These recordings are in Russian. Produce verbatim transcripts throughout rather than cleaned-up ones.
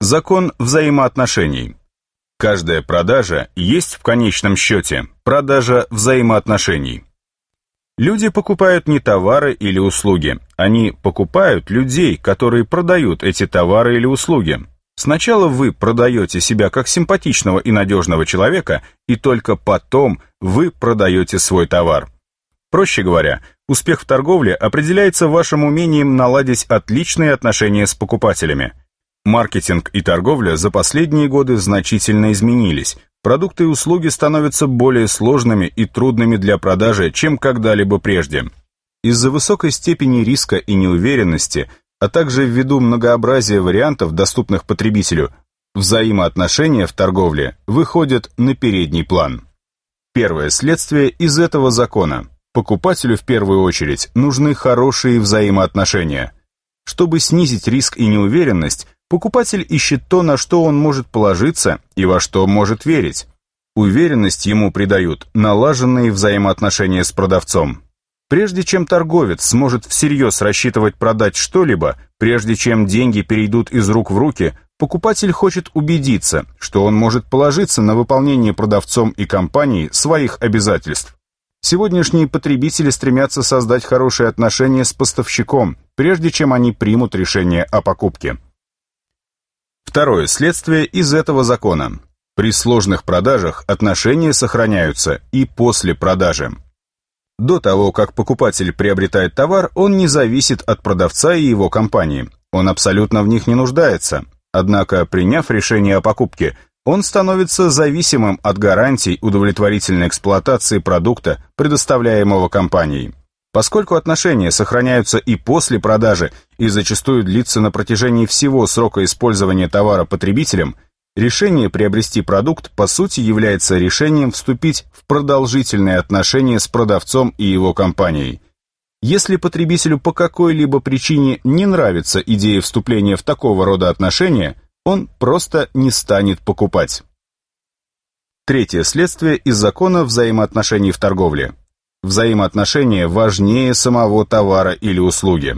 Закон взаимоотношений. Каждая продажа есть в конечном счете продажа взаимоотношений. Люди покупают не товары или услуги, они покупают людей, которые продают эти товары или услуги. Сначала вы продаете себя как симпатичного и надежного человека, и только потом вы продаете свой товар. Проще говоря, успех в торговле определяется вашим умением наладить отличные отношения с покупателями. Маркетинг и торговля за последние годы значительно изменились. Продукты и услуги становятся более сложными и трудными для продажи, чем когда-либо прежде. Из-за высокой степени риска и неуверенности, а также ввиду многообразия вариантов, доступных потребителю, взаимоотношения в торговле выходят на передний план. Первое следствие из этого закона. Покупателю в первую очередь нужны хорошие взаимоотношения. Чтобы снизить риск и неуверенность, покупатель ищет то, на что он может положиться и во что может верить. Уверенность ему придают налаженные взаимоотношения с продавцом. Прежде чем торговец сможет всерьез рассчитывать продать что-либо, прежде чем деньги перейдут из рук в руки, покупатель хочет убедиться, что он может положиться на выполнение продавцом и компанией своих обязательств. Сегодняшние потребители стремятся создать хорошие отношения с поставщиком, прежде чем они примут решение о покупке. Второе следствие из этого закона. При сложных продажах отношения сохраняются и после продажи. До того, как покупатель приобретает товар, он не зависит от продавца и его компании. Он абсолютно в них не нуждается. Однако, приняв решение о покупке, он становится зависимым от гарантий удовлетворительной эксплуатации продукта, предоставляемого компанией. Поскольку отношения сохраняются и после продажи и зачастую длится на протяжении всего срока использования товара потребителем, решение приобрести продукт по сути является решением вступить в продолжительные отношения с продавцом и его компанией. Если потребителю по какой-либо причине не нравится идея вступления в такого рода отношения, он просто не станет покупать. Третье следствие из закона взаимоотношений в торговле. Взаимоотношения важнее самого товара или услуги.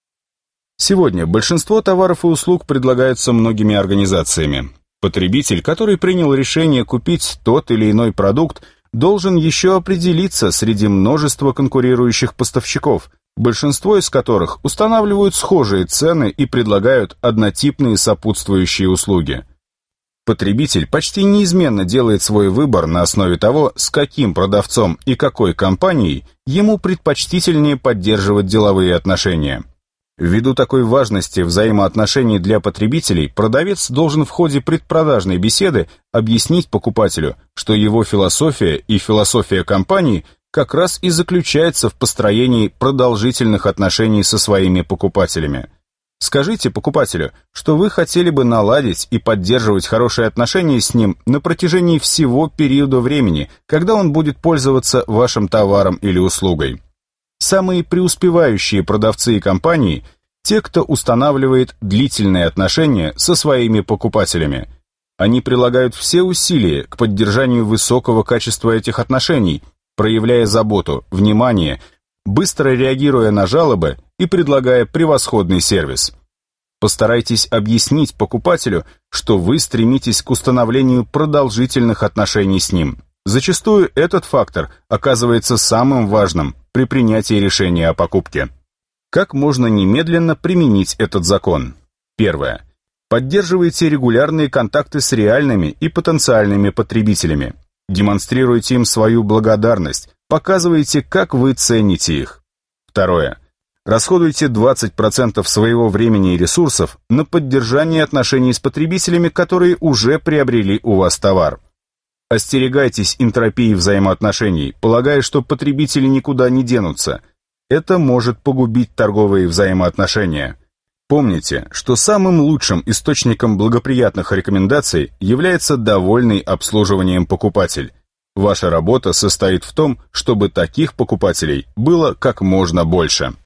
Сегодня большинство товаров и услуг предлагаются многими организациями. Потребитель, который принял решение купить тот или иной продукт, должен еще определиться среди множества конкурирующих поставщиков, большинство из которых устанавливают схожие цены и предлагают однотипные сопутствующие услуги. Потребитель почти неизменно делает свой выбор на основе того, с каким продавцом и какой компанией ему предпочтительнее поддерживать деловые отношения. Ввиду такой важности взаимоотношений для потребителей, продавец должен в ходе предпродажной беседы объяснить покупателю, что его философия и философия компании как раз и заключается в построении продолжительных отношений со своими покупателями. Скажите покупателю, что вы хотели бы наладить и поддерживать хорошие отношения с ним на протяжении всего периода времени, когда он будет пользоваться вашим товаром или услугой. Самые преуспевающие продавцы и компании – те, кто устанавливает длительные отношения со своими покупателями. Они прилагают все усилия к поддержанию высокого качества этих отношений, проявляя заботу, внимание, быстро реагируя на жалобы и предлагая превосходный сервис. Постарайтесь объяснить покупателю, что вы стремитесь к установлению продолжительных отношений с ним. Зачастую этот фактор оказывается самым важным при принятии решения о покупке. Как можно немедленно применить этот закон? Первое. Поддерживайте регулярные контакты с реальными и потенциальными потребителями. Демонстрируйте им свою благодарность, показывайте, как вы цените их. Второе. Расходуйте двадцать процентов своего времени и ресурсов на поддержание отношений с потребителями, которые уже приобрели у вас товар. Остерегайтесь энтропии взаимоотношений, полагая, что потребители никуда не денутся. Это может погубить торговые взаимоотношения. Помните, что самым лучшим источником благоприятных рекомендаций является довольный обслуживанием покупатель. Ваша работа состоит в том, чтобы таких покупателей было как можно больше.